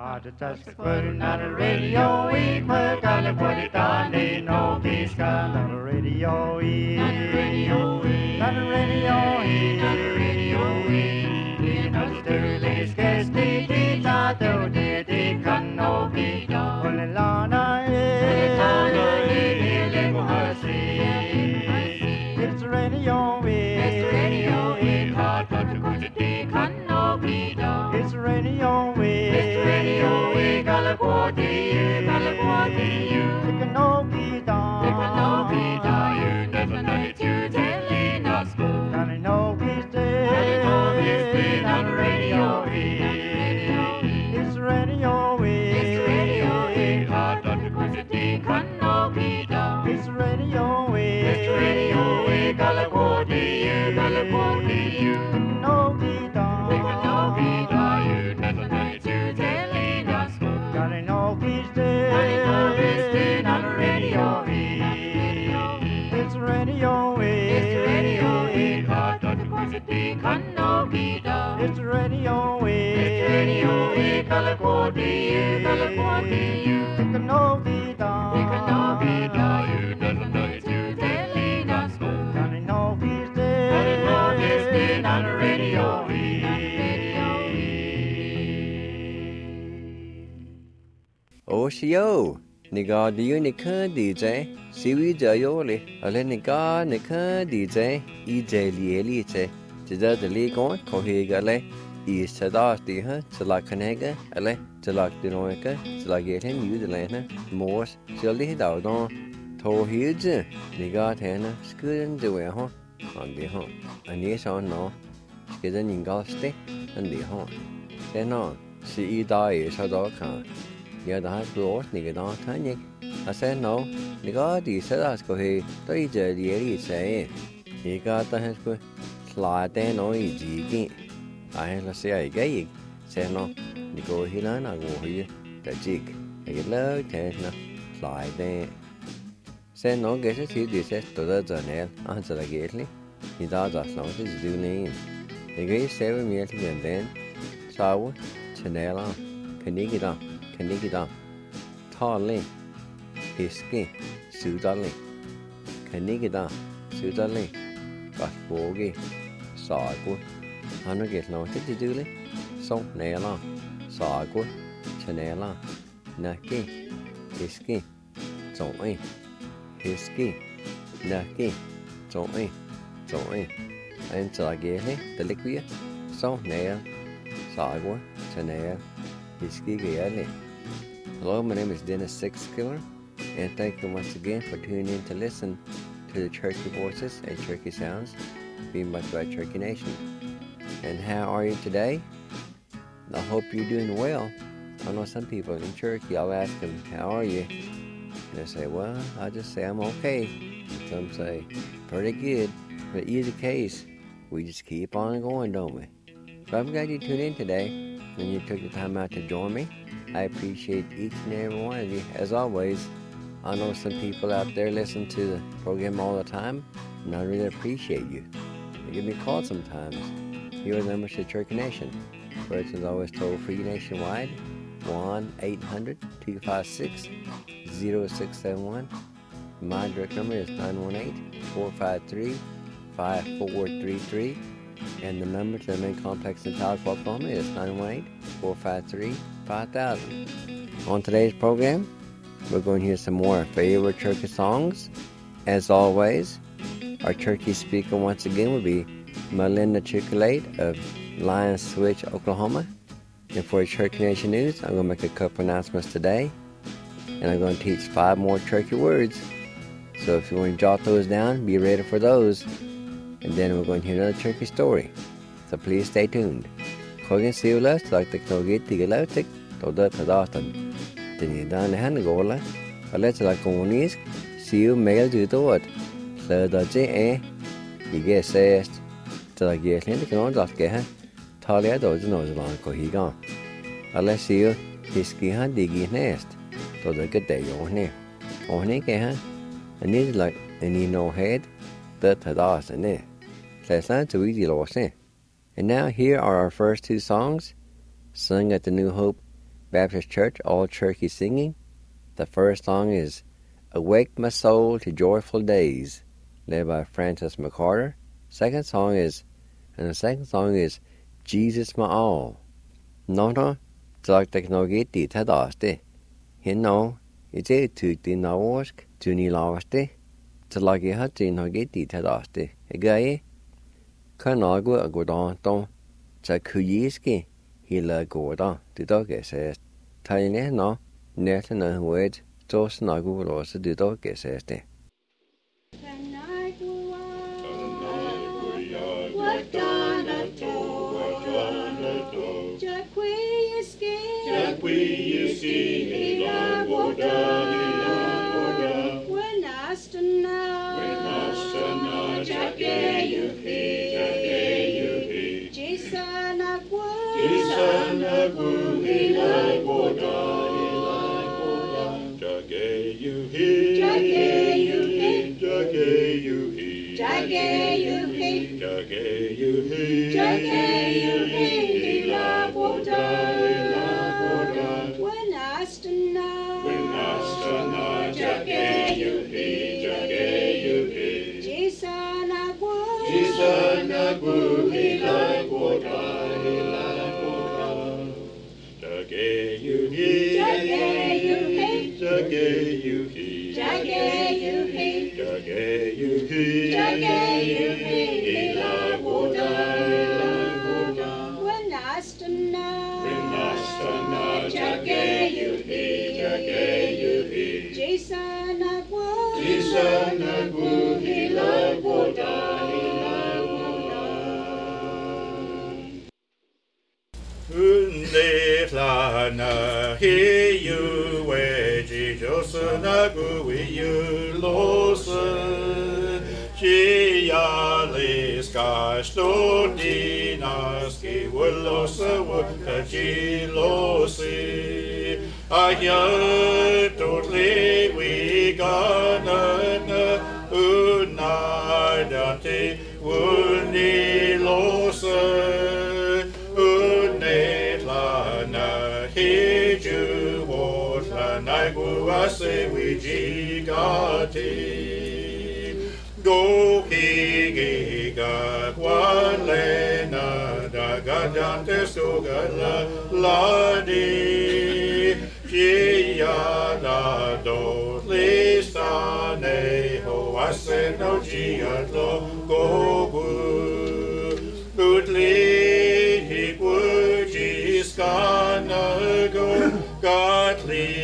Put it on the radio, we put it on the no peace on the radio, on the radio, on the radio, on the radio, in the Sterling case, the tato, the canopi, Olana, it's radio, it's radio, hot, but the canopi, it's radio, it's radio, we California, you never know it, you telling us, and I know he's dead, on the radio, it's radio, hot, but the canopi, it's radio, California, you never know it, you telling us, and I know he's dead, on the radio, it's radio, hot, but the canopi, it's radio, California, you never know it, you telling us, and I know he's dead, on the radio. Oshio, Niga the Unica DJ, Siwi Jayoli, Alenica Nica DJ, EJ Lielite, Jada the Legon, Kohegale, East Sadasti, Salakanega, Ale, Salak Dinoica, Salagatan, Udalana, Morse, Shilly Dowdon, Tohuge, Niga Tana, Skudden the way home, on the home, and yes or no, Skidden in Gosti, and the home. Then on, see die Sadokan. Giờ đã có những đó thấy nhỉ? Sẽ nói, những cái gì sẽ là có thể tới giờ gì sẽ, những cái ta hay có lại tên nói gì kia, ai là sẽ cái gì sẽ nói, những cái gì đó là của gì, cái gì, cái lớn thế nào, lại tên, sẽ nói cái gì sẽ từ đó giờ này, anh sẽ là cái gì, những đó là nói cái gì này, những cái sẽ với mình thì nhận đến, sao, thế này là, cái này đó. Kanigida, Tali, Hiski, Sudali, Kanigida, Sudali, Batbogi, Sagu, Hanugit no Titiduli, Song Nela, Sagu, Chanela, Naki, Hiski, Zoi, Hiski, Naki, Zoi, and Salageli, the liquid, Song Nail, Sagu, Chanel. Hello, my name is Dennis Sixkiller, and thank you once again for tuning in to listen to the Cherokee Voices and Cherokee Sounds being much by Cherokee Nation. And how are you today? I hope you're doing well. I know some people in Cherokee, I'll ask them, how are you? And they say, well, I'll just say I'm okay. Some say, pretty good. But either case, we just keep on going, don't we? So I'm glad you tuned in today. And you took the time out to join me. I appreciate each and every one of you. As always, I know some people out there listen to the program all the time, and I really appreciate you. They give me a call sometimes. Here are the numbers to Cherokee Nation. First is always toll-free nationwide, 1-800-256-0671. My direct number is 918-453-5433. And the number to the main complex in Tahlequah, Oklahoma is 918-453-5000. On today's program, we're going to hear some more favorite Cherokee songs. As always, our Cherokee speaker once again will be Melinda Chicolate of Lion Switch, Oklahoma. And for Cherokee Nation News, I'm going to make a couple announcements today. And I'm going to teach 5 more Cherokee words. So if you want to jot those down, be ready for those. And then we're going to hear another Cherokee story. So please stay tuned. Kogan Siulas, like the Kogi Tigalautic, Toda Tadatan. Tinidan Hanagola, a letter like Konis, Siu mail to the word. So the J. You get says, to the Gatlin, can all just get her. Talia doesn't know the long Kohigan. Unless you, his skihan diggy nest. To the good day on here. On here, and it's like any no head, but Tadas in there. That's not too easy, Lord. And now here are our first 2 songs, sung at the New Hope Baptist Church, all churchy singing. The first song is Awake My Soul to Joyful Days, led by Francis McCarter. The second song is Jesus My All. Nota, talk technology tadaste. Hinno, it's a tuti nawask, tuni lavaste. Talagi hati no geti tadaste. Agaye, Kanagu agodanton, Takuyiski, Hila Gorda, the dog says. Tiny no, Netana word, Tosnagu also the dog says. Lana, hear you, where Jesus nagu we you losen. Gialis castodinas, que willosa would cagilosi. Ayat totally we gonna unadante wuni losen. Say we jigati go higa kwalena dagadante sugala ladi kia la do listane ho aseno giatlo go goodly he would jiskana go godly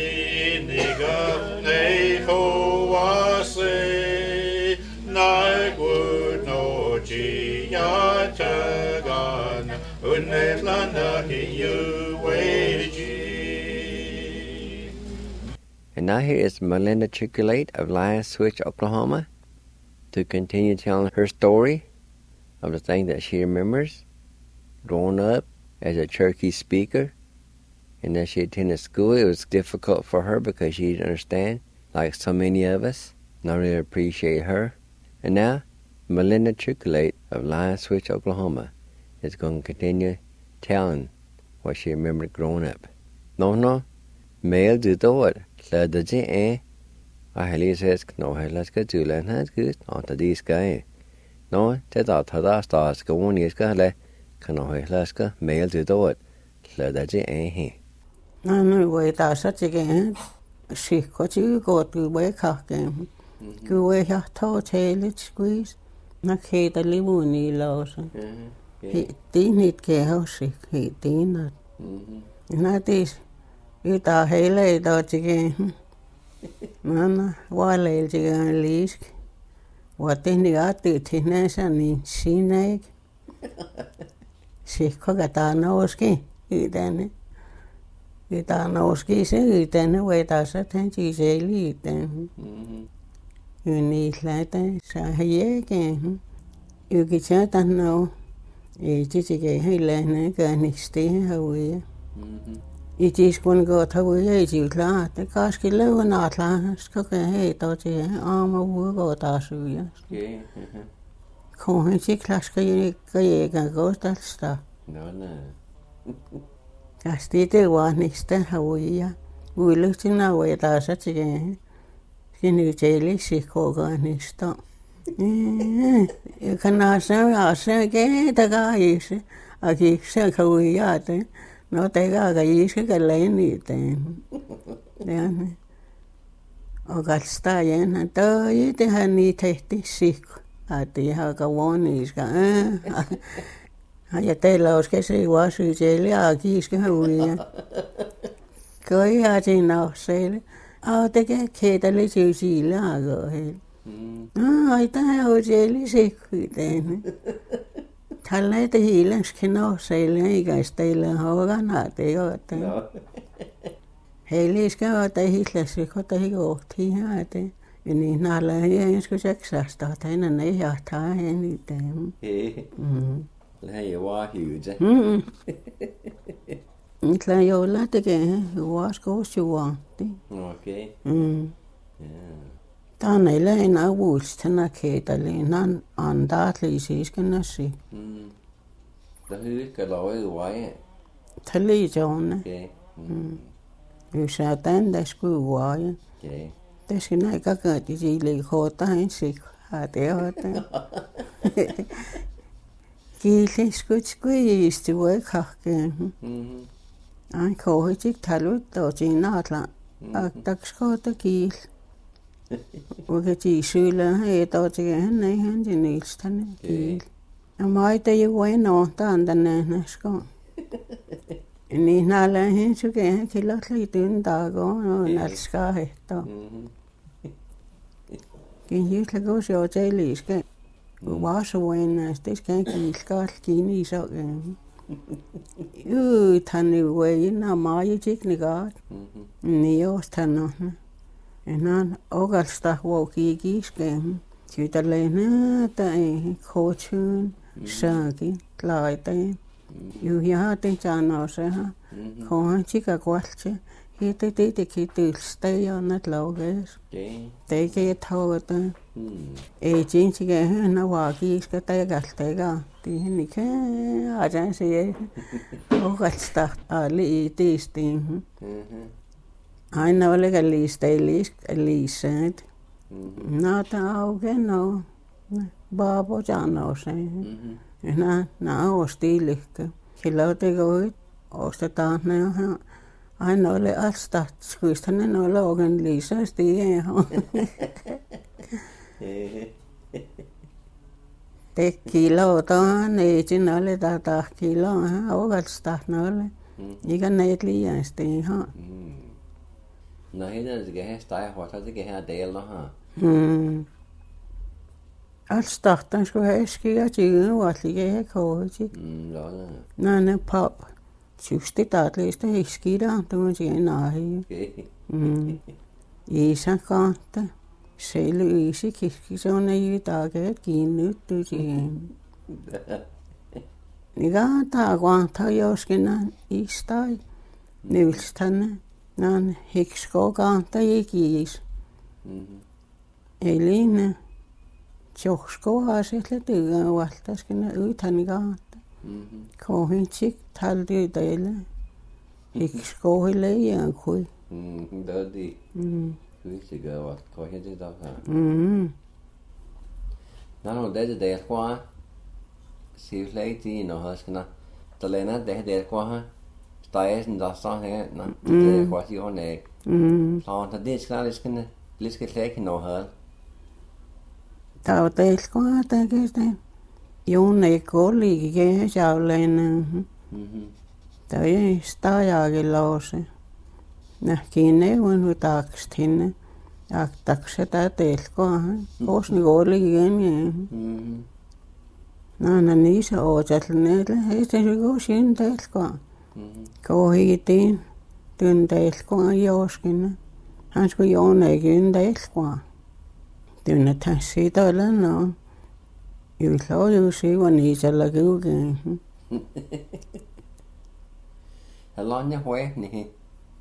And now here is Melinda Chiculate of Lion Switch, Oklahoma, to continue telling her story of the thing that she remembers growing up as a Cherokee speaker. And as she attended school, it was difficult for her because she didn't understand, like so many of us, not really appreciate her. And now, Melinda Chiculate of Lion Switch, Oklahoma, is going to continue telling what she remembered growing up. No, male do what? La the J. I says, no, let's go to learn how to go on to this guy. No, that's all the stars go on, yes, go let, can I let's go, male do what? La the J. Nó quay ta sát chỉ cái sĩ có chữ có từ bé khác cái cứ quay ha thâu thế lịch squeeze nó khi ta lấy mùi nì lâu rồi tí nịt cái hậu sĩ khi tí nó tí cứ ta hay lấy đó chỉ cái nó qua lấy chỉ cái lý và tên đi ở từ thì nên sao nị xin này sĩ có cái ta nói cái đây này Kita nauski se yten weta se ten chi se liten. Yuni slate sa haye ke. Yuki chata no. E chi ke hele ne ka ni ste hawe. It is kun go thawe ji kla te kas ke le na tla ska ke he to che ama wo go ta su ya. Ko he chi klas ke ye ka go ta sta. No. Kasti te vahnista hauja. Uiluhtina uetaasa tsikeen. Kini teeli sikkogaanista. Kanasa ase ke tagaisi. Akiksa kaujaate. No tega kaisi kalaini teen. Tean. Okasta jäänä toi tehän niin tehti sikko. Ati haka vuoniska. Ja teillä olisi kesi vasuiselle ja kiiske huija. Koi hati nauseille. Tekee keitali syysille agoille. Ai tähän huiselle sikkuiteen. Tällä ei hiilenskin nauseille eikä teillä haukanaa teote. Heillä iskä oota hiilessä kotiin kohtiin hääteen. Ja niin näillä ei ensin seksasta, että enää ei jahtaa eniten. Lähden jo vaan hyytä. Nyt lähden joilla tekee juoskoos juonti. Okei. Tänne ei lähinnä uudistana keitali. Nän antaa liisiskennäsi. Der hygge lavet veje. Tämä liisoon. Okay. Ysä tänne skuvaja. Okay. Tässä näitä kaikki liikoita ensin. Häteote. Kiiliskut skuisti voi kahkeen. Ain kohti talut tosi naatla. Aktakskoota kiil. Oikein syylä ei tosi henne ihan niistä kiil. Ja maita ei voi nohtaa tänne näskään. Niin näillä hinsukeen kyllä liityn takoon on nälskaa hehtoa. Kiinnislä kun se on se liiske. Vaasuin näistä iskään kiilskaat kiinni isokeen. Tänne voi enää maajitiknikaat. Niin ostan on. Enää okalsta vuokii kiiskeen. Syytä leinätä ei kootsuun saakin laiteen. Juhjaatin sanoisehan. Kohan sika kuolse. Hiitä tietenkin tylstä ja annat laukees. Tekee tauota. Ei tinsikään hänä vaakiiska tai kalteikaan. Tiihin ikään ajan siihen. Okalsta ali tiistiin. Aina olikaan liisäät. Naata auken no. Baabo sanoiseen. Nää osti lyhkä. Sillä otekoit ostetaan ne ihan. Aina oli astat, skuista ne noilla oikein lisästi ihan. Tekki lautaan, ei siinä oli tätä kiloa, oikeastaan noille. Eikä neet liiästi ihan. No heidän se kehä staihuota se kehä teillä ha. Alls tahtan skulle häski ja tyyn vuotlige ja kohti. No ne pap. Systi taatleista hiskidaan tuon siihen ahi. Isän kantta. Se lyisi kiski, se on ei takeet kiinnytty siihen. Niinkaan taakuantaa joskin istai. Nylstänne. Nän hiksko kantta ikiis. Eli ne. Tjohsko haaselle työn valtaskin yhtäni kantta. Kohintsik talti teille. Hikskohille ei jään kui. Dödi. Hyvisikö ovat kohinti takaa. No det teillä kuva. Siivleitiin ohaskana. Talena tehdään kuva. Staisen tässä on he. No teillä kuva siivoneen. Saanta disknaaliskin. Lisket leikin ohel. Tää teillä kuva tekee. Jun ei kollikin jauleinen. Tämä ei stajaakin lause. Nähkiin neuvon taakst hinne. Aktakse tää teilkohan. Kosni kollikin. Nana niissä ootatleneille. Ei se kosin teilkohan. Kohitiin. Tyn teilkohan joskin. Hän skulle jonnekin teilkohan. Tynnetään siitä olla noin. Yhdellä on siiva niisellä kiukin. Hella on ja hue niin.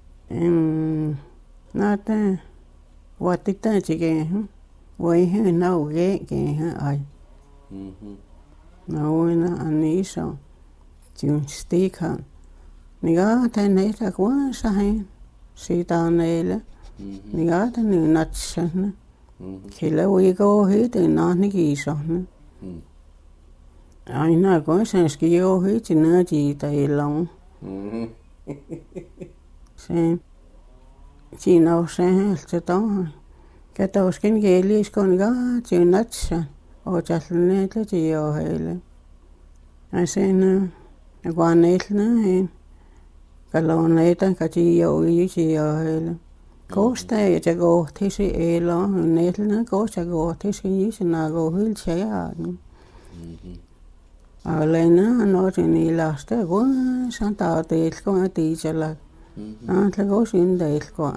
Näitä vuotittain sikeen. Voi hän naukeekin ai. Nauina on iso. Tyn stikan. Niga tänneitä kuinsa hein. Siitä on neille. Niga tänne natsan. Killä uiko hiti nahni kiisahne. Aina kun sen skio hiti näjiitä ilon. Siinä on se heltä tohon. Katoskin kieliskon gaatsi natsan. Ootjatlen näitä tio heille. Ja sen kun neiltä hein. Kalon näitä katio tio heille. Kosta ja kohtisi elo. Näiltä kosta kohtisi isänä kohilta jäädä. Alena notin ilasta kun san tauteilkoa tiisellä. Antlako synteilkoa.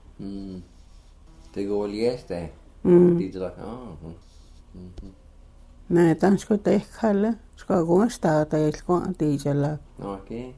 Det går liesta. Tiitellä. Näitä sko tehkalle. Sko kun tauteilkoa tiisellä. Okei.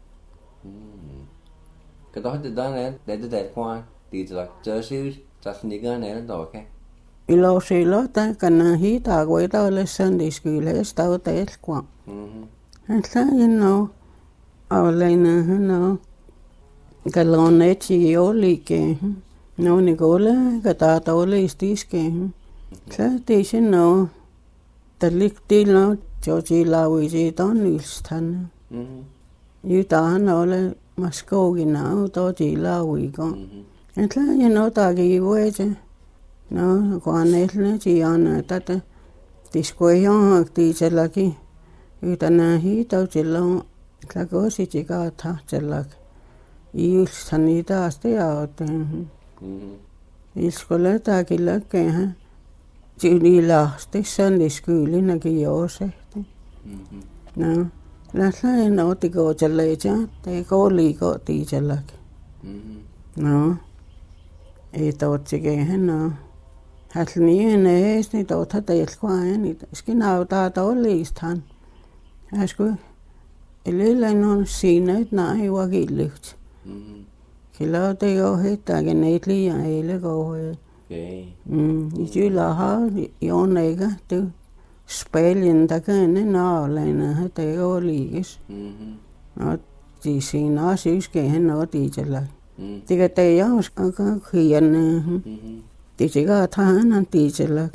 Katohti näitä telkoa tiitellä. Tösyys. Tässä nikaan näillä toke. Ilosilo taikana hitaa kuita ole sandiskylees tauteilkoa. Häntä no. Alena no. Kalon etsi olikin. No niin kuule, katata oli stiskeen. Lähtisin no. Täliktiin no. Jojilla uisi tonnilstan. Jytähän ole maskoukina tojilla uiko. Et lähin otakin vuosi. No, kun neille sijan tätä. Tiskoi johonkin ytänä hiitautilla on. Tlakoisi kaatahtelak. Ilstan niitä asti auteen. Ilskolle takin läkkeen. Niillä asti sandiskylinäkin joosehti. No, lähtien otiko tjalleja. Teiko liiko tiiselläkin. No, ei tootsikeen no. Hätl niin ees niin tootha teilkoa niitä. Iskin autaa tolliistaan. Äsku elillä on siinä, että näin vakillyht. Kyllä teko heittääkin neitä liian eile kauhean. Okei. Kyllä on eikä tu spelin takana naaleina teko liikis. No, siinä syyskeen no tiisellä. Tikä teijä on aika hienne. Tiisikä tahanan tiisellä.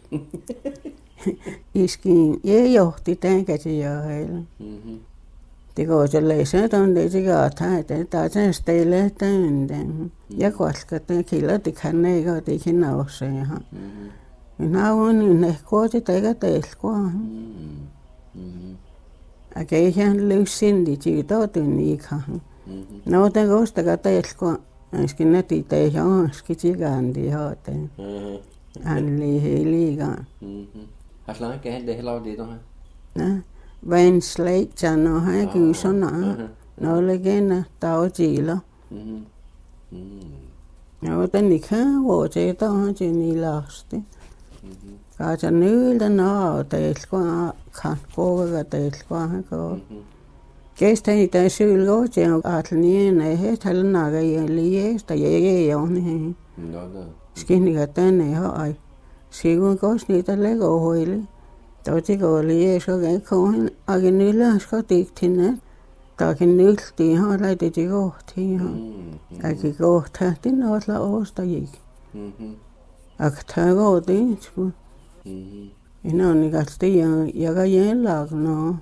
Iskin ei johti tämän käsiä heille. Tiko se leisä on tiisikä tahanan. Taisen steille tämän. Ja koska kyllä tikhän eikä tikin nouseehan. Minä olen niin ehkooti teikä teilkoa. Äkeihän lyyssin tiitoutun niikahan. No te kostakaa teilkoa. Äsken näti teihin onski tikanti haateen. Hän liihi liikaan. Has lang kehen det lauti tohan. Vain sleitsa no hän kyysona. No legena tautila. No te nikään vuosi tohan sinni lasti. Kaasa nyyltä no teilkoa. Koukaka teilkoa koo. Kestä niitä sylkoot ja aatla niin ei heitä naga liiestä ei on niin. Skinnikä tänne hai. Sigun kos niitä lego hoili. Totiko lies oikein kohin akin yläsko tiktinä. Takin nyltiin haa laititi kohtiin haa. Äki kohtahti nootla oostajik. Aktaa kootiin. Ina on nikasti jaga jällak no.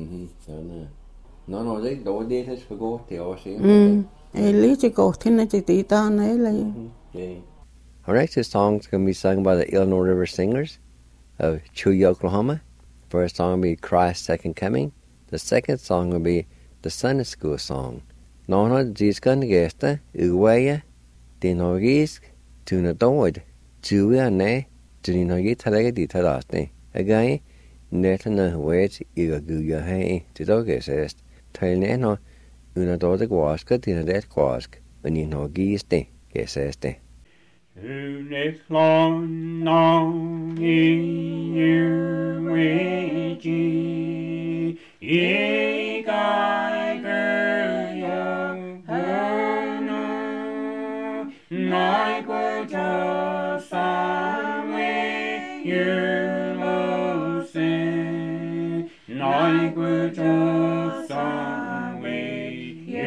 No, det då det är för gott det också. Ei liitsi kohti näitä tiitaan näillä. Our next song is going to be sung by the Illinois River Singers of Chewy, Oklahoma. First song will be Christ's Second Coming. The second song will be the Sunday School song. No, diskan gesta, uwaya, dinogisk, tuna doid, juya ne, tuninogi talaga di talaste. Again, netana wet, igaguya hay, tidogest. Tailneno, una dode guaska, tina det guask, men inogiste, geseste. Unet long long in your wiji, ye geiger young hana, nai quota sawe your lose, nai quota sawe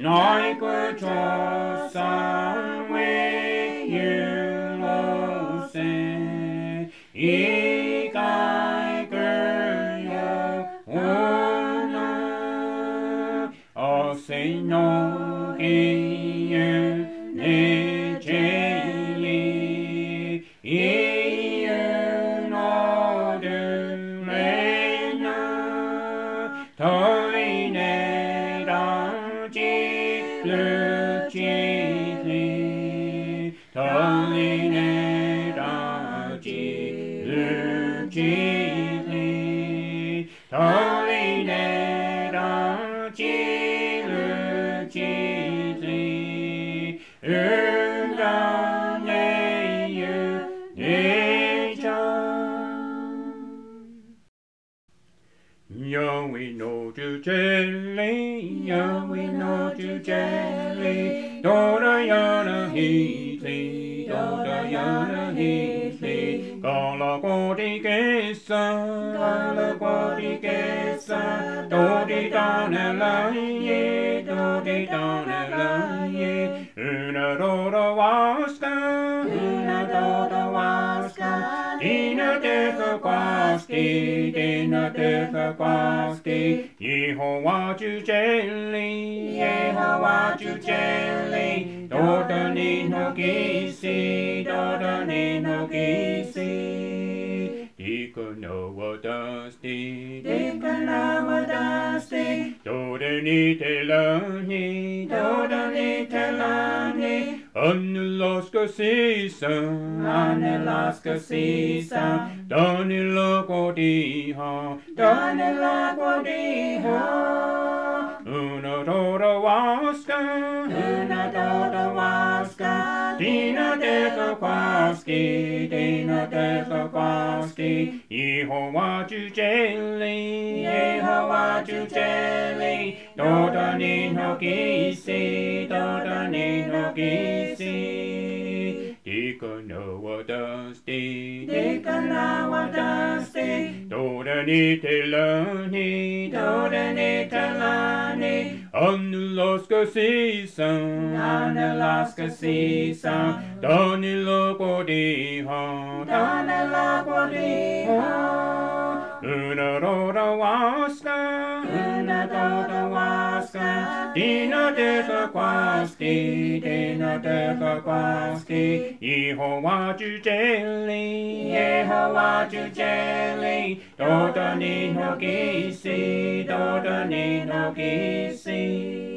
nói của cho sang với yêu lâu xe ý cái cơ yêu hôn ở xây nó kỳ nê chế lý ý nó đừng lên thôi nè đang chỉ lựa chỉ thôi nè đang chỉ lựa chỉ thôi nè đang chỉ lựa chỉ Yo, we know to jelly, yo, we know to jelly, do da yana heatley, do da yana heatley, gala godi gesa, do di dana la ye, do di dana la ye, una do da waska, Dina deca quasti, Dina deca quasti, Yehovah to jelly, Yehovah to jelly, Dodani no gisi, Dodani no gisi. Dika Noah dusty, Dika Noah dusty, Dodani telani, Dodani telani, Anelaska season, Anelaska season, Danila Godiha, Danila Godiha, Una Doda Waska, Una Doda Waska, Dina Deca Quasti, Dina Deca Quasti, Yehovah to jelly, Yehovah to jelly, Dodani no gisi, Dodani no gisi. Dika Noah dusty, Dika Noah dusty, Dodani telani, Dodani telani, Anelaska season, Anelaska season, Danila Godiha, Danila Godiha, Una Doda Waska, Una Doda Waska, Dina Deca Quasti, Dina Deca Quasti, Yehovah to jelly, Yehovah to jelly, Dodani no gisi, Dodani no gisi.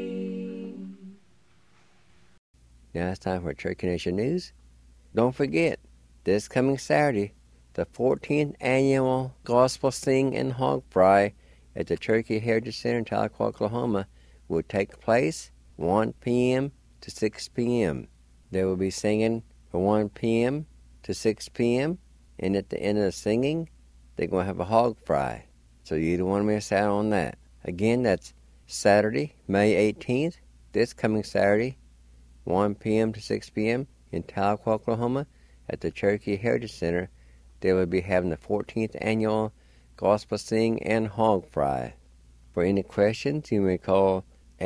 Now it's time for Cherokee Nation News. Don't forget, this coming Saturday, the 14th Annual Gospel Sing and Hog Fry at the Cherokee Heritage Center in Tahlequah, Oklahoma, will take place 1 p.m. to 6 p.m. They will be singing from 1 p.m. to 6 p.m., and at the end of the singing, they're going to have a hog fry. So you don't want to miss out on that. Again, that's Saturday, May 18th, this coming Saturday, 1 p.m. to 6 p.m. in Tahlequah, Oklahoma, at the Cherokee Heritage Center. They will be having the 14th Annual Gospel Sing and Hog Fry. For any questions, you may call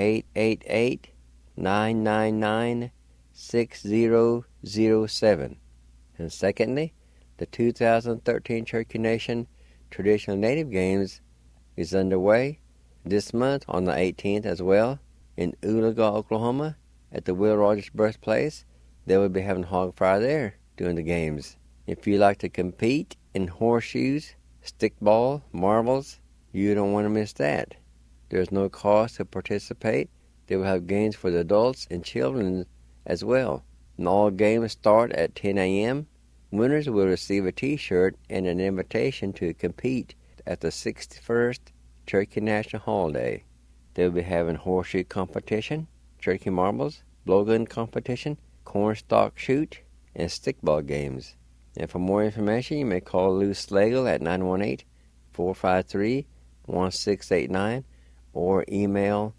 888-999-6007. And secondly, the 2013 Cherokee Nation Traditional Native Games is underway this month on the 18th as well in Oologah, Oklahoma, at the Will Rogers Birthplace. They will be having hog fry there during the games. If you like to compete in horseshoes, stickball, marbles, you don't want to miss that. There's no cost to participate. They will have games for the adults and children as well. And all games start at 10 a.m. Winners will receive a T-shirt and an invitation to compete at the 61st Cherokee National Holiday. They will be having horseshoe competition, Cherokee marbles, blowgun competition, cornstalk shoot, and stickball games. And for more information, you may call Lou Slagle at 918-453-1689 or email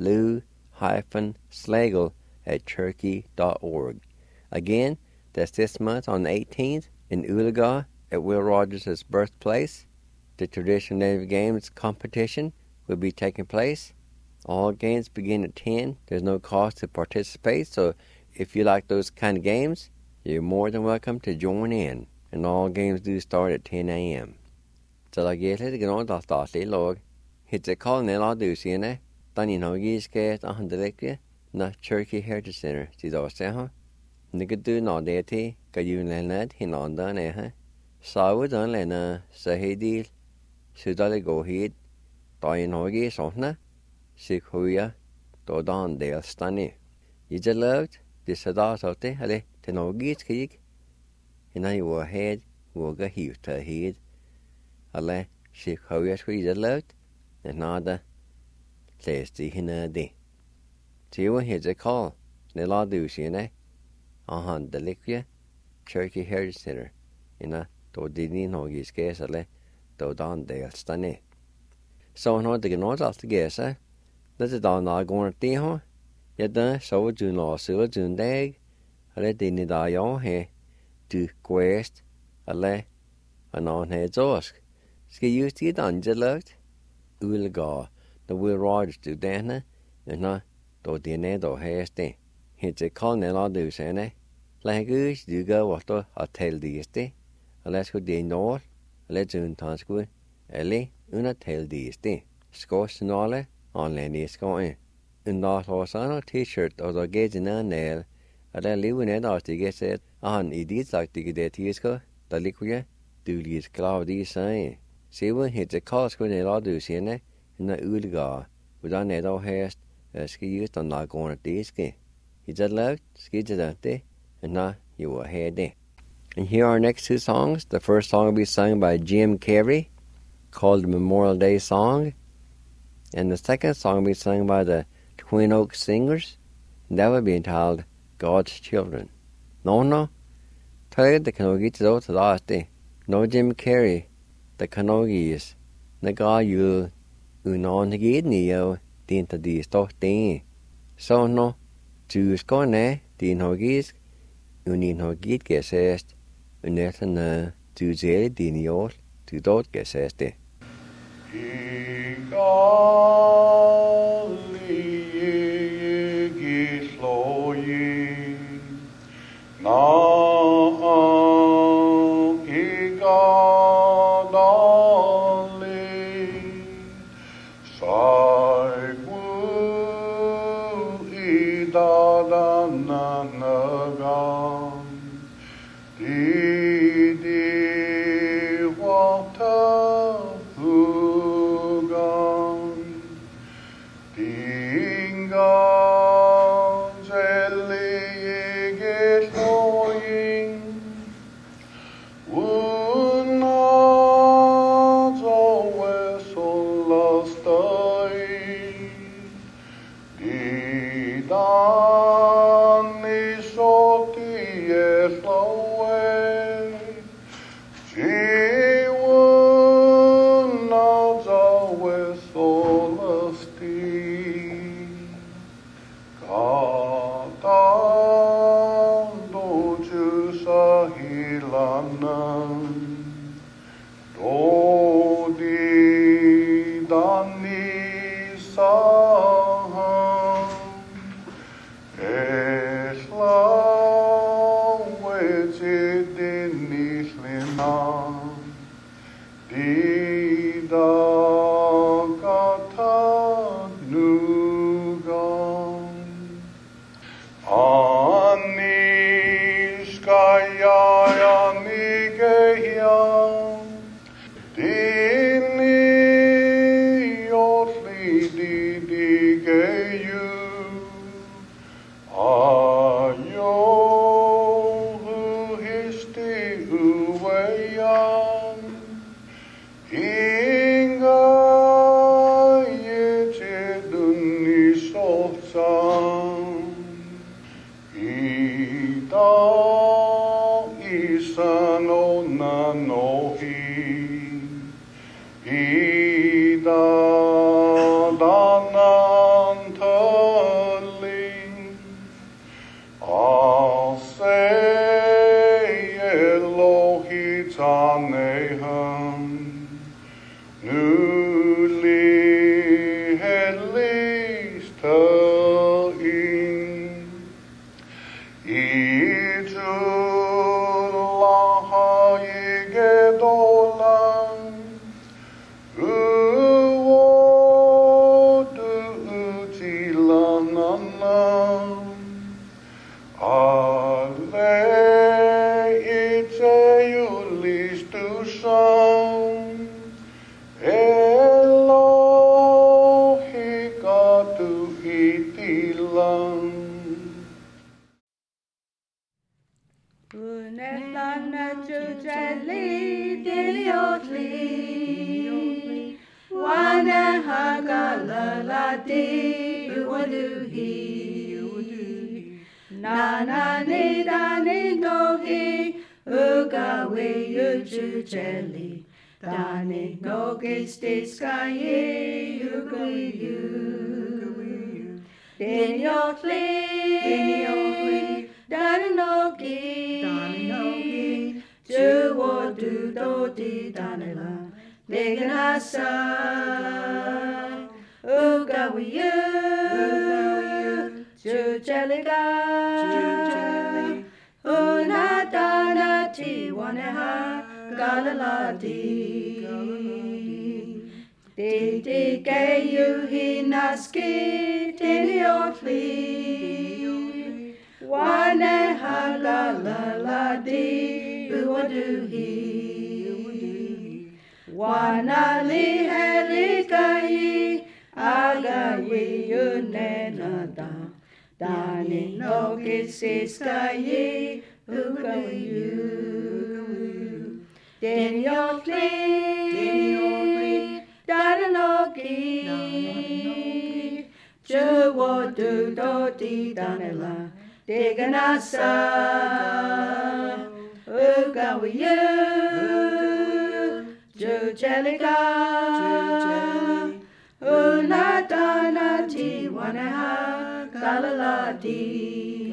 lou-slagle@cherokee.org. Again, that's this month on the 18th in Oologah at Will Rogers' birthplace. The Traditional Native Games competition will be taking place. All games begin at 10. There's no cost to participate, so if you like those kind of games, you're more than welcome to join in. And all games do start at 10 a.m. So like you said, get on the start log. Hit the call and I'll do see it. Then you know you get on the lake. Na Cherokee Heritage Center. See those there, huh? Nigga do no deity. Got you land in London, huh? So we done lena. So he deal. Should I go ahead? Die in Hogie, something. Sick Hoya. Do down Dale Stanny. You just loved this adult out there, hale. To no geese kick. And I were head. We'll get here to head. Alle, sick Hoya squeeze a loved. And nada. Says the hinna day. See what here's a call. Nella do see, on the liquid. Cherokee Heritage Center. To didn't know his case, to down Dale Stanny. So no, the notes off the guess, That's a down not going to tea, Yet done, so June law, so June dag. I let the nida yon he to quest, a le, and on heads osk. Ski used to get on looked. Ul go, the Will Rogers to Dana, and not to the nedo hasty. It's a colonel do sene. Like goose, do go what a tell these day. Unless who they know, let's soon tansku, Ellie, una tell these day. Scotch nole, on Lenny Scotty. And not horse on a t shirt or the gauge in a nail. I let live in it after you get it. On idiots like to get that teasco, the liquid, do these cloudy sign. See when hits a call when they all do sene, and the ulga, without nedo hast, as ski used on not going at this ski. He just loved, ski that day, and now you were here day. And here are our next two songs. The first song will be sung by Jim Carey, called the Memorial Day Song. And the second song will be sung by the Twin Oaks Singers, and that will be entitled God's Children. No, tell you the Canogie to those last day. No Jim Carey, the Canogies, the God you'll unon gid neo, dinta di stock day. So no, Jews go ne, din hogis, unin hogit gesest, unetan to zeli diniol, to dot geseste. la di uwaduhi. Na na ni da ni no hi uga we uju jelly. Da ni no ge stay sky uga you. Den yo kli dan no gi ju wo du do di dan la Begen asa uga we you ju jelliga una dana ti wane ha galala di di ke you hi naski tini otli wane ha galala di uwadu hi wana li heli kai aga ye yune nada dani no kisis kai uga you den yo kli dana no ki ju wo du do di dana la deganasa uga you ju jelliga una dana ti wana ha galala di.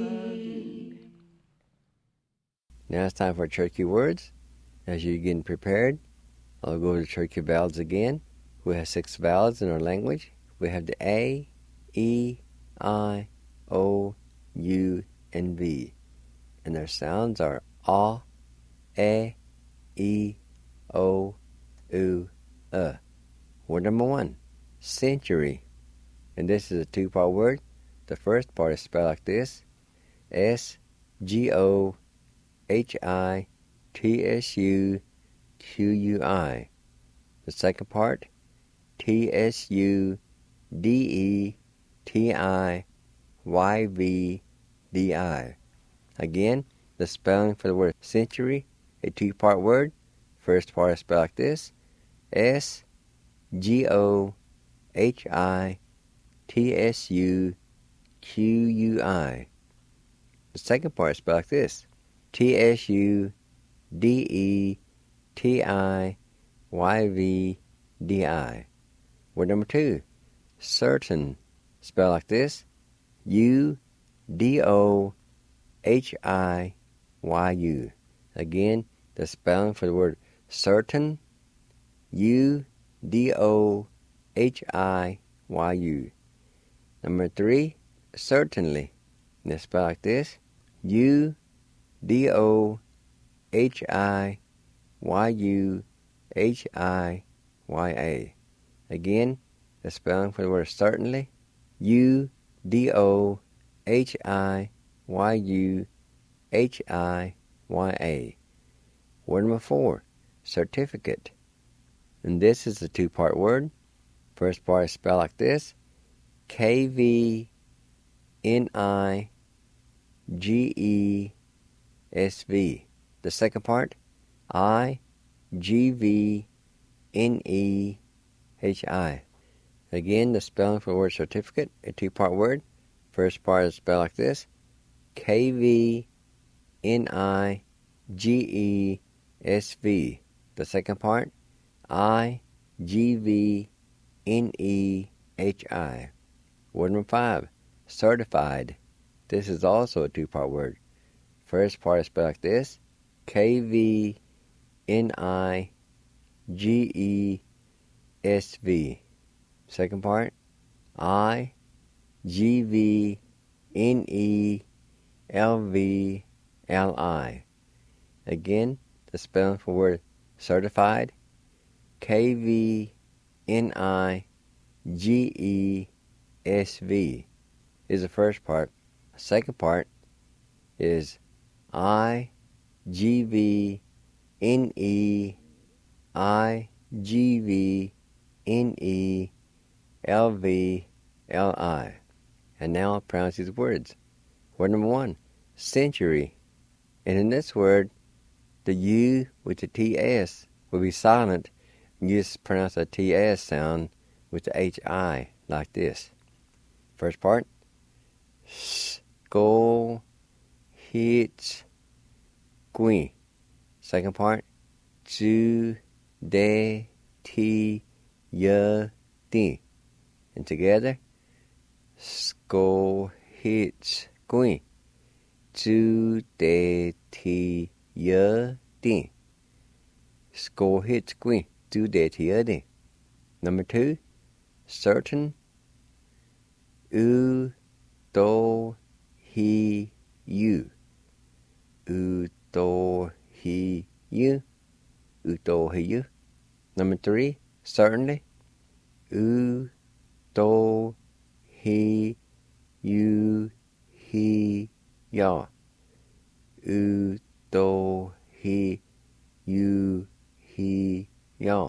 Now it's time for Cherokee words. As you're getting prepared, I'll go over the Cherokee vowels again. We have 6 vowels in our language. We have the A, E, I, O, U, and V. And their sounds are A, E, O, U, Word number 1, century. And this is a 2-part word. The first part is spelled like this: SGOHITSUQUI. The second part, TSUDETIYVDI. Again, the spelling for the word century, a 2-part word. First part is spelled like this: SGOHITSUQUI. The second part is spelled like this: TSUDETIYVDI. Word number 2, certain. Spelled like this: UDOHIYU. Again, the spelling for the word certain: UDOHIYU. Number 3, certainly. And it's spelled like this: UDOHIYUHIYA. Again, the spelling for the word certainly: UDOHIYUHIYA. Word number 4, certificate. And this is a 2-part word. First part is spelled like this: KVNIGESV. The second part, IGVNEHI. Again, the spelling for the word certificate, a 2-part word. First part is spelled like this: KVNIGESV. The second part, IGVNEHI. Word number 5, certified. This is also a 2-part word. First part is spelled like this: KVNIGESV. Second part, IGVNELVLI. Again, the spelling for the word certified: KVNIGESV is the first part. The second part is IGVNELVLI. And now I'll pronounce these words. Word number 1, century. And in this word, the U with the TS will be silent. You just pronounce the TS sound with the HI like this. First part, sko, hit, gui. Second part, ju, de, ti, ya, di. And together, sko, hit, gui. Ju, de, ti, ya, di. Sko, hit, gui. Ju, de, ti, ya, di. Number 2, certain, u, do, he, you. U, do, he, you. U, do, he, you. Number 3, certainly, u, do, he, you, he, ya. U, do, he, you, he, ya.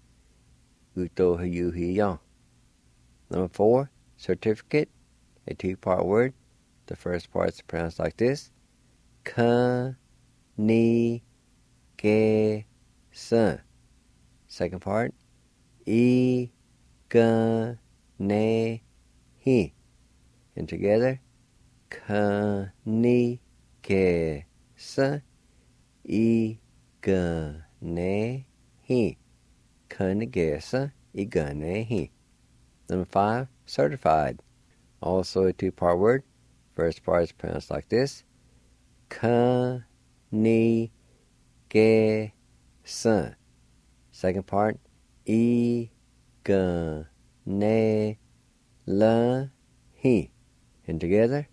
U, do, he, you, he, ya. Number 4, certificate, a 2-part word. The first part is pronounced like this. Ka, ni, ge, sa. Second part, I, ga, ne, hi. And together, ka, ni, ge, sa. I, ga, ne, hi. Ka, ni, ge, sa. I, ga, ne, hi. Number 5, certified. Also a 2-part word. First part is pronounced like this. Ka, ni, ge, sa. Second part, I, ga, ne, la, hi. And together,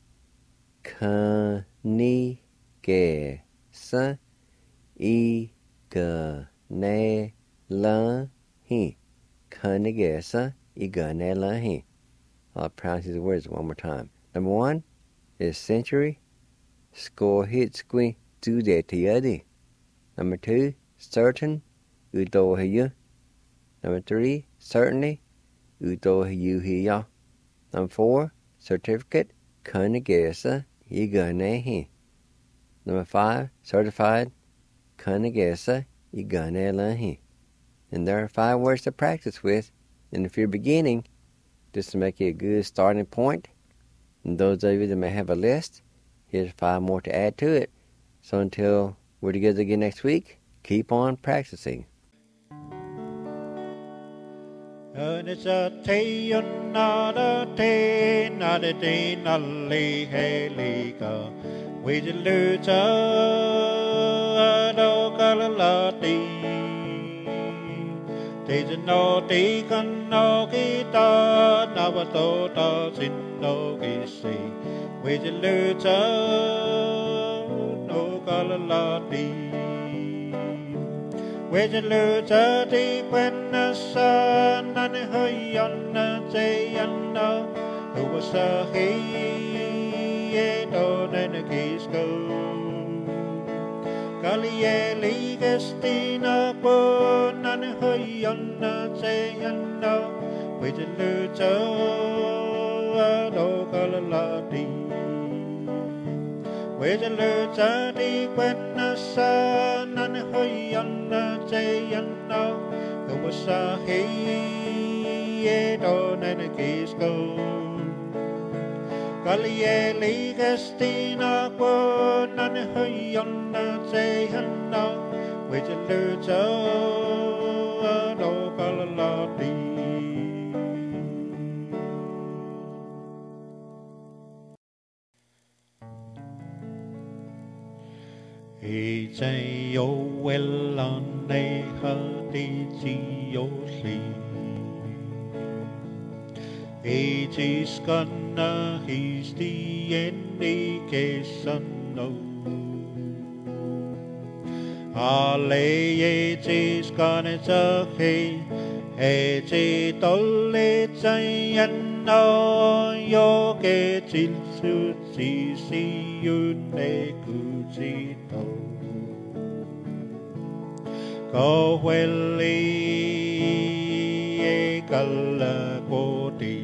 ka, ni, ge, sa. I, ga, ne, la, hi. Ka, ni, ge, sa. I, ga, ne, la, hi. I'll pronounce these words one more time. Number 1 is century. Sko, hit, squi, du, de, ti, ya, di. Number 2, certain. U, do, he, you. Number 3, certainly. U, do, he, you, he, ya. Number 4, certificate. Ka, ni, ge, sa. I, ga, ne, hi. Number 5, certified. Ka, ni, ge, sa. I, ga, ne, la, hi. And there are 5 words to practice with. And if you're beginning, just to make you a good starting point, and those of you that may have a list, here's 5 more to add to it. So until we're together again next week, keep on practicing. It's a te another te nada te nali helika. We just lose a do kalalati. Te no te kan no kita nabato ta sin no kisi. We just lose no kalalati. We just lose a deep when the sun and her yonder say yonder who was a he don't and a kiss go. Kalieli Gestina pun and her yonder say yonder we just lose a do kalalati. We just lose a deep when the sun and her yonder say yonder who was a he don't and a kiss go. Kalieli Gestina pun and her yonder say yonder we just lose a do kalalati. He say yo well on they heard yo sleep. He's gonna he's the indication no. He's gonna say he told it say and no yo get till to see you ne kuji to. Go well e kala koti.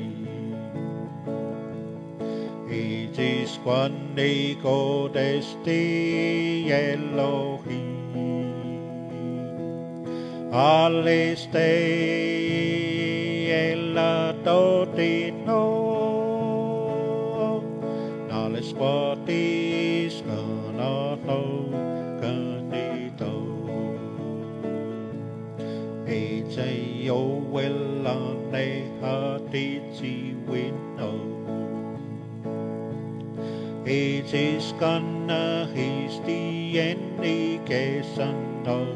Is one day go desti Elohim. Aliste ella tot đi nô nó là sport đi nó đâu cần đi đâu ai chạy yêu quên lòng này hả đi chỉ win He is gonna, he's the indication of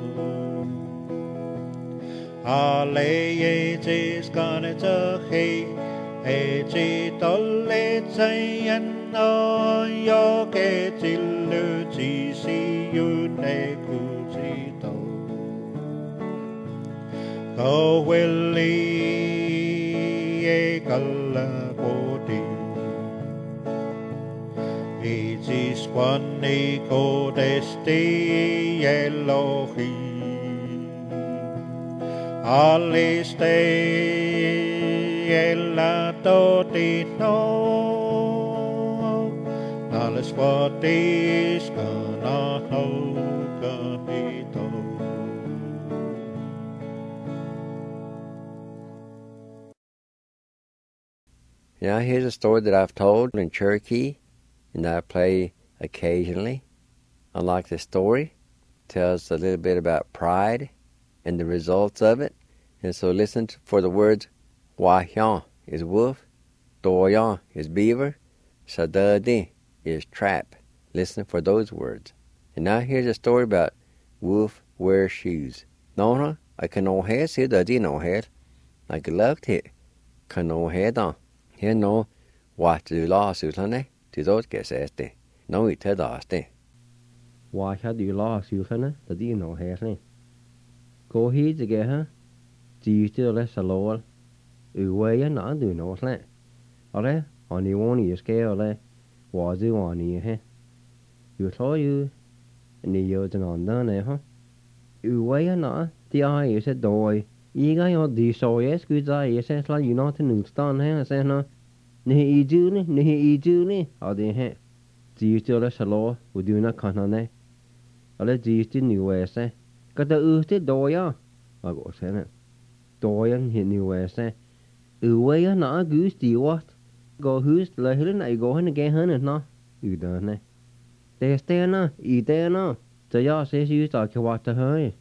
Ale is gonna to he He tolle zayan no yo ke tilu ji si yu ne ku ji to Go willi e kala bodi Isis one ego desti Elohim Aliste ella totino Alles what is gonna ganito Yeah, here's a story that I've told in Cherokee and I play occasionally. Unlike the story, it tells a little bit about pride and the results of it. And so listen for the words Wahyan is wolf, Doyan is beaver, Sadadi is trap. Listen for those words. And now here's a story about wolf wears shoes. No, I can no head, see the no head. I could love it. Can no head on. Here no what do law suit on it. Thì tốt kể sẽ thế, nói thế đó thế. Why had you lost you hả? Tại đi nó hết nè. Cô hí gì kìa hả? Chỉ cho lấy sờ lô. Quay á nó từ nó nè. Ở đây, anh đi muốn đi cái ở đây, quá dữ anh đi ha. You thôi you, anh đi vô cho nó đó nè ha. Quay á nó, thì ai sẽ đòi. Ý cái họ đi soi ấy, cứ ra sẽ là you know thì nương stan ha, sẽ nó. Nhi i ju ni, ở đây ha. Chỉ cho là salo, u đi na khăn này. Ở đây chỉ tin nhiều về sẽ. Cái đó thế đôi á, à gọi sẽ nè. Đôi anh hiện nhiều về sẽ. Vậy á nó cứ still what. Go hús là hết này go hết cái hơn nữa nó. Đó này. Teste na, ite na. Cho ya sẽ sử dụng cái what hơi.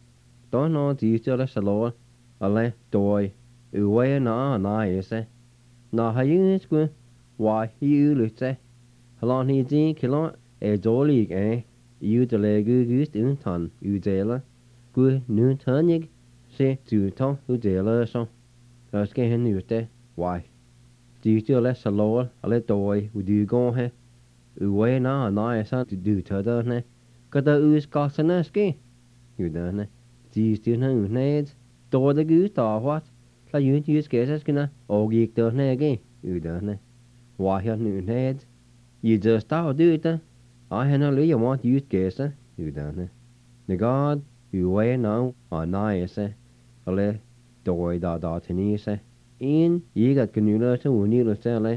Đó nó chỉ cho là salo. Ở đây đôi. Vậy nó này sẽ. Nó hay những cái why you lựa sẽ halon hi chỉ khi lo dỗ lì cái you để lấy cái tiếng thằng you dễ là cứ nương thở nhỉ sẽ chịu thong you dễ là xong rồi cái hình như thế why chỉ cho lấy salo lấy đôi u đi con ha vậy nó nói sao thì được thở đó này cái đó u có sao nữa cái you đó này chỉ cho nó này đôi đó cứ tỏ what là you cái cái nào ogik đó này cái đó này why hiện này you just start do it I had no lý mà you cái sao đó này người God you way now ở này sẽ là đôi đó thì ní sẽ in ý cái cái nữa sẽ uống nhiều sẽ là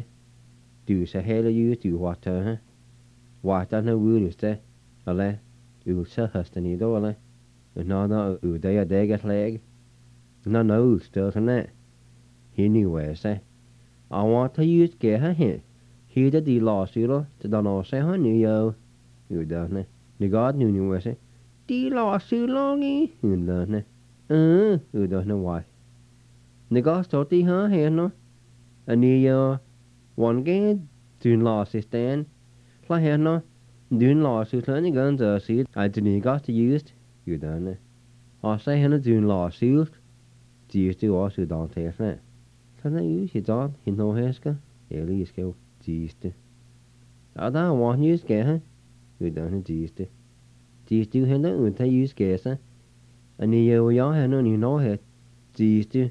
từ sẽ hay là you từ water ha water nó vui được sẽ là you sẽ hết ní đó là nó ở đây cái leg nó nấu từ thế này he knew where say I want to use cái hả he he đã đi lò xíu đó cho đó nó sẽ hết nhiều người đó này người God knew where say đi lò xíu lo nghe người đó này người đó nó why người God số tí hả he nó anh nhiều one cái chuyện lò xí stand là he nó chuyện lò xíu lớn như gần giờ xí I didn't got to use người đó này họ say he nó chuyện lò xíu chỉ cho họ sự đòn thế này Kana use it on in no heska, eli iskeu jiiste. Ada want use ke ha, you don't jiiste. Jiiste hen da un ta use ke sa. Ani yo ya hen no ni no he. Jiiste.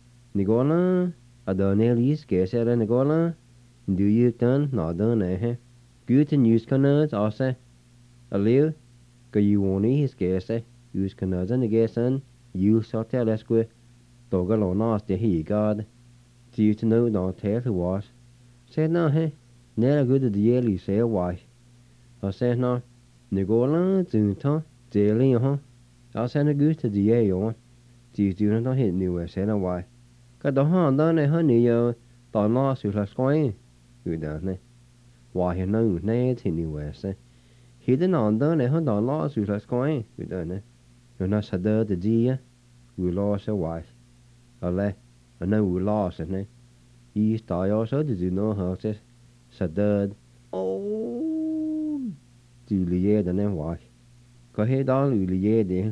Nigola, ada ne use ke sa ra Nigola. Do you turn no da ne he. Good and use kana asa. Aliu, ka you want his ke sa. Use kana za ne ke san. You sort ya lesque. Toga lo nas de he god. Chỉ cho nó đó thế thì what? Sẽ nó he, nếu là good the yearly sẽ why? Ở sẽ nó, nếu có là chừng thôi, dễ liền ha. Ở sẽ nó good to the year on. Chỉ nó hiện nhiều sẽ là why? Cái đó họ đó này hơn nhiều tao lo sự là coi người đó này và hiện nay này thì nhiều vậy sẽ khi đến nào đó này họ tao lo sự là coi người đó này người nó sẽ đỡ được gì á người lo sẽ vậy ở đây ở nơi người lo sẽ này ý tao yêu số thì nó họ sẽ đỡ ô chỉ lý đó này vậy có hết đó lý để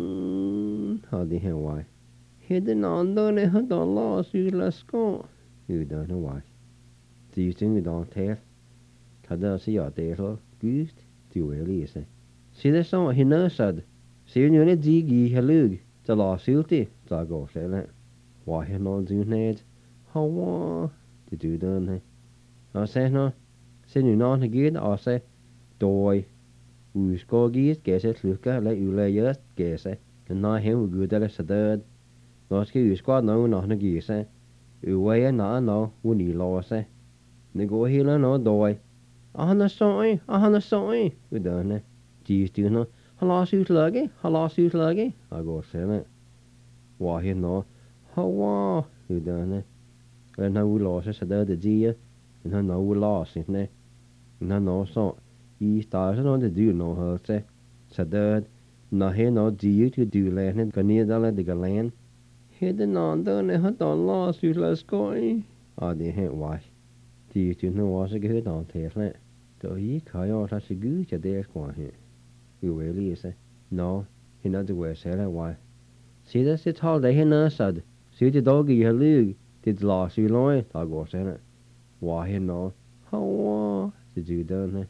họ đi hàng vậy hết đến nào đó này họ tao lo sự là coi người đó nó vậy chỉ chính người đó thế thật ra sẽ ở đây thôi cứ tiêu về đi sẽ sẽ là sao hiện nay sao sẽ như này gì gì hay lư cho lo xíu thì cho go sẽ là và hiện nay như này how thì tự đơn này họ sẽ nó sẽ như nó thì kia họ sẽ đôi có kia cái sẽ lựa cái lại lại cái sẽ nó hiểu người ta là sẽ đỡ nó cái có nó kia sẽ vậy nó muốn đi lo sẽ nếu có hiểu nó đôi nó soi cái đó này chỉ từ nó lo suy lagi go sẽ này và hiện nó how cái đó này rồi nó lo sẽ đỡ được gì á nó lo sẽ này nó so ý ta nó để do nó hơn sẽ đỡ nó hay nó gì to do lại nên cái này đó là cái land hết nó đó này họ toàn lo suy là coi đi hết vậy chỉ từ nó sẽ cái đó thế này tôi khởi ở ra sự cứ cho để quan hệ người lý sẽ nó hiện nay tôi sẽ là vậy sẽ đó sẽ thao để hiện nay sao sẽ chỉ đó cái lưu thì lo suy nói ta có sẽ này và hiện nó how thì chịu đơn này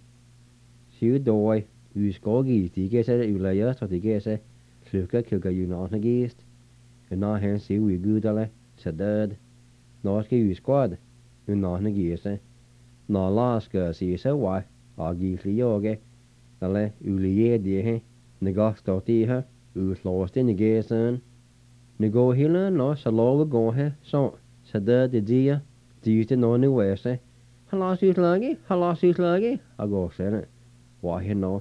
sẽ đôi có gì cái sẽ yêu lại so thì cái sẽ sự cái kiểu cái nó cái nó hiện sẽ we good là sẽ đỡ nó cái squad nó cái sẽ nó last cái sẽ vậy gì lý do cái là lý đi hè nó có tí ha lost in cái sen nó go hiểu nó sẽ lo cái go ha so sẽ đỡ thì gì á chỉ cho nó như vậy sẽ hala suy lagi go sẽ này và hiện nó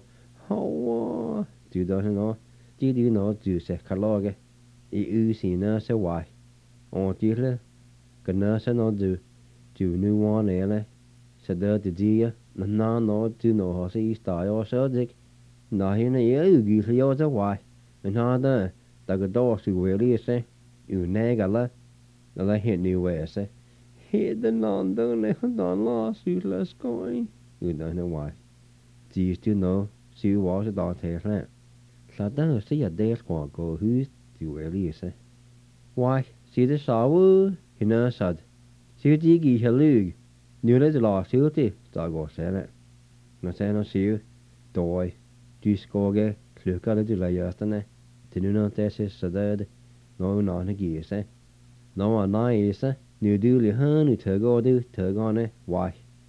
how chỉ đó nó chỉ đi nó chỉ sẽ khá lo cái xin nó sẽ vậy chỉ là cái nó sẽ nó chỉ như one này là sẽ đỡ thì gì á nó chỉ nó họ sẽ start ở sở dịch nó hiện nay gì thì ở chỗ vậy nó đó ta cái đó sự về đi sẽ này cái là hiện nhiều về sẽ hiện nó đó này nó lo sự là coi người đó nó vậy chỉ cho nó sự vào sẽ đó thế là đó sẽ là để qua go hư thì về đi sẽ vậy chỉ để sao hiện nay sao sự gì cái lưu như là lo sự thì ta go sẽ là nó sẽ nó sự đôi chỉ có cái lựa cái là lại giờ này thì nó sẽ đỡ nó cái sẽ nó mà nói sẽ nếu đưa lại hơn thì thở go này why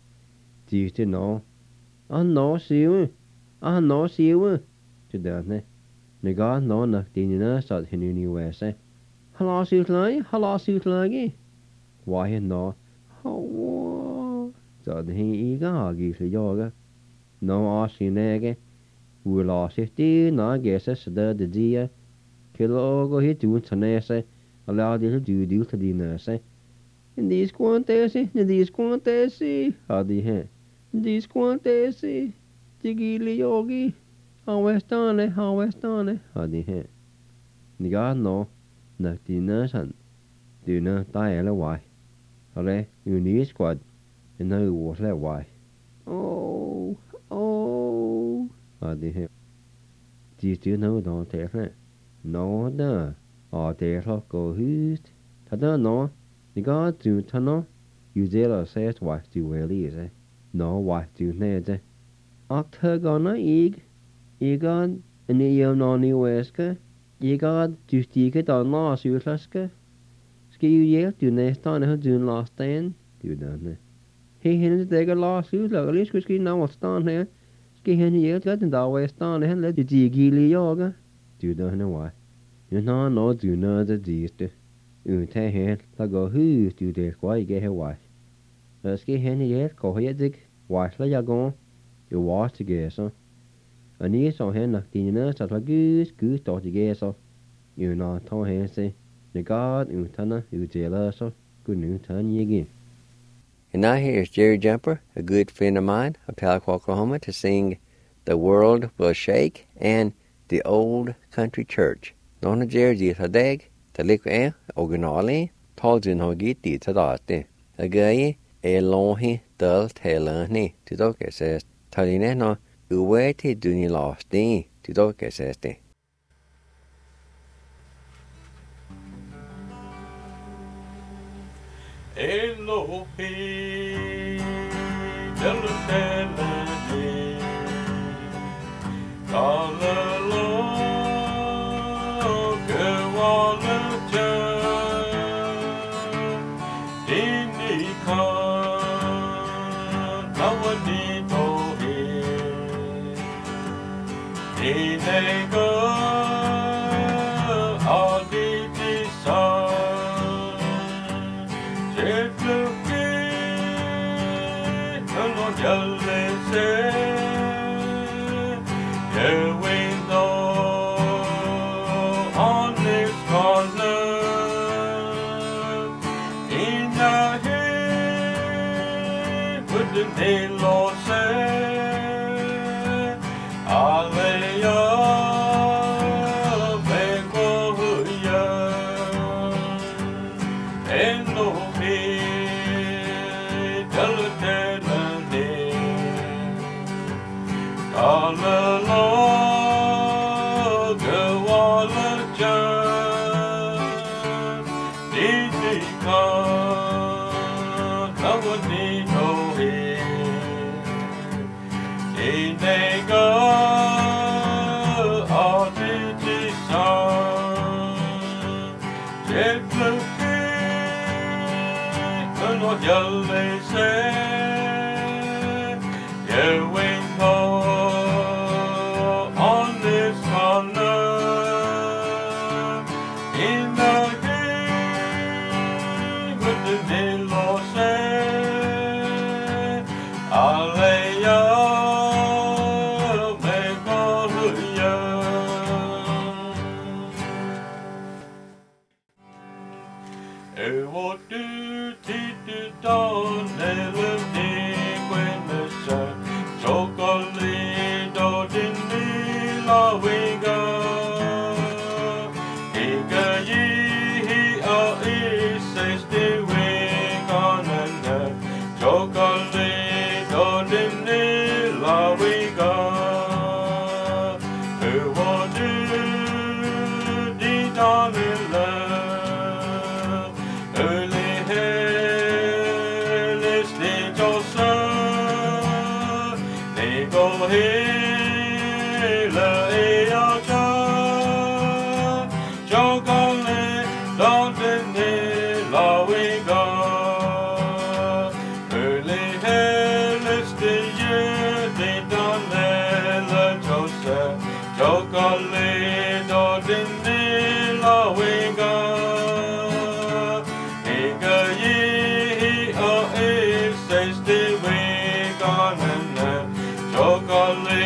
chỉ cho nó xíu chứ đó này người có nó nè thì nó sợ thì nhiều về sẽ hello siêu lagi why nó giờ thì cái gì thì do cái nó xin này cái vừa lo sẽ tí nó cái sẽ đỡ được gì á cái lo có hết chuyện thế này sẽ là đi điều thì đi nữa sẽ These quantesi, hadi he. These quantesi, tigili yogi, hawestane, hadi he. Niga no, naktina san, duna taela why. Hale, you need squad, and no was that why. Hadi he. Did you know don't take it? No, da, take go hoot. Tada no. Ni ga du tano yu zela se wa du weli ze no wa du ne ze octagon ig igan ni yo no ni weska iga du stige da na su laska ski yu ye du ne sta ne du last stand du da ne he hen de ga la su la lis ski na wa sta ne ski hen ye ga den da we sta ne le di gi li yoga du da ne wa you no du na de di thế hệ ta go hư từ để quay cái hệ hoài rồi cái hệ này có hệ dịch hoài là giờ con you watch cái sao anh ấy sao hệ nè thì nó sao là cứ tổ cái sao you nó thao hệ sẽ người có you thân á you chơi là sao cứ nữ thân như cái And now here's Jerry Jumper, a good friend of mine of Tahlequah, Oklahoma, to sing The World Will Shake and The Old Country Church. Nona Jerry Tadag, Tahlequah, Ogunali, Tolzin Hogiti Tadate. Again, a longy dull tailani to doke says, Talineno, Uweti Duni lost to doke says. Elohim, Elohim, Hallelujah, Gewalja, Dinika, Nawanitohi, Dinega, Aditisa. Chocolate.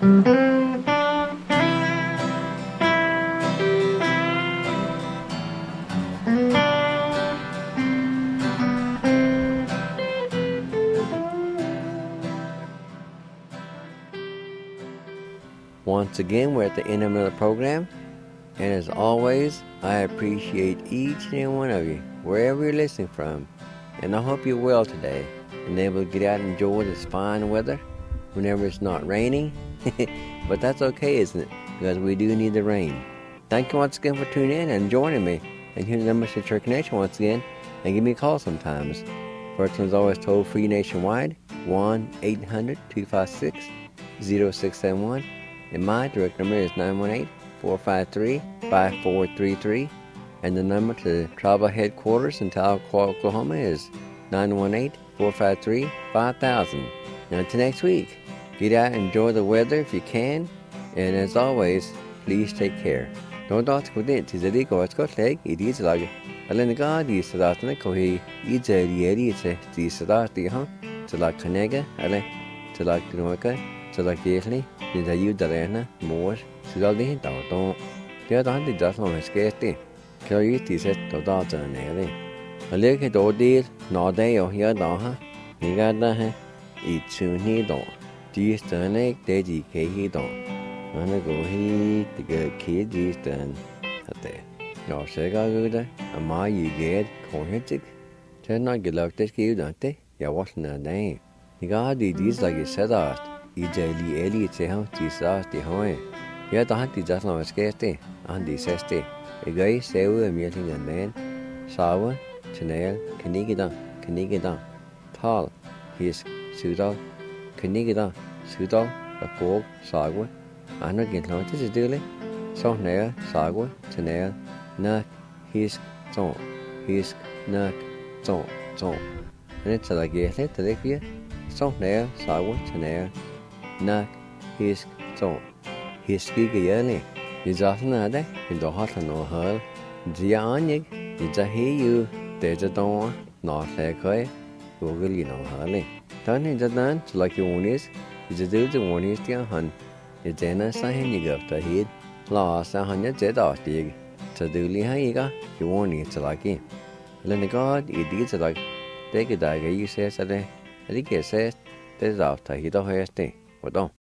Once again, we're at the end of another program, and as always, I appreciate each and every one of you, wherever you're listening from, and I hope you're well today, and able to get out and enjoy this fine weather, whenever it's not raining, but that's okay, isn't it, because we do need the rain. Thank you once again for tuning in and joining me, and here's the number to Church Nation once again, and give me a call sometimes. First one's always toll-free nationwide, 1-800-256-0671, and my direct number is 918-453-5433, and the number to tribal headquarters in Tahlequah, Oklahoma is 918-453-5000. Now until next week, get out and enjoy the weather if you can, and as always, please take care. Don't ask for it, it's a legal, it's got leg, it is like Alenaga, the Sadatana, Kohi, it's a Yeri, it's a Sadati, to like Kanega, Ale, to like Noka, to like Yesli. Thì you darena more so the hint out don't the other hand does not escape it carry it is it to dot and nearly a little do deal no day or here down he got the it soon he don't these turn like daddy he don't wanna go he to get kid these turn at there no say go good a my you get cohetic turn not get like this you don't they yeah what's the name you got these like you said that Eli te hau ti sa ti hoe. Ya ta han ti jas no skete, an di seste. E gai seu e mi tin den. Sawa, Chanel, Kanigida. Tal, his sudal, Kanigida, sudal, a kog, sagwa. An again no ti dile. So ne sagwa, Chanel, na his ton, his na ton. And it's like it to the here. So ne sagwa, Chanel. Nak his so his gigayani is often a day in the hot and no hurl. Giannig is a you there's a door not like way Google you know hurling. Turn in the dance like you one is a do the one is the hun. It's then a sign you go to head. Lost 100 jet off dig to do lihiga you won't need to like him. Then the god it is like take a dagger you says a day. I think it says there's after he don't have stay. Pardon.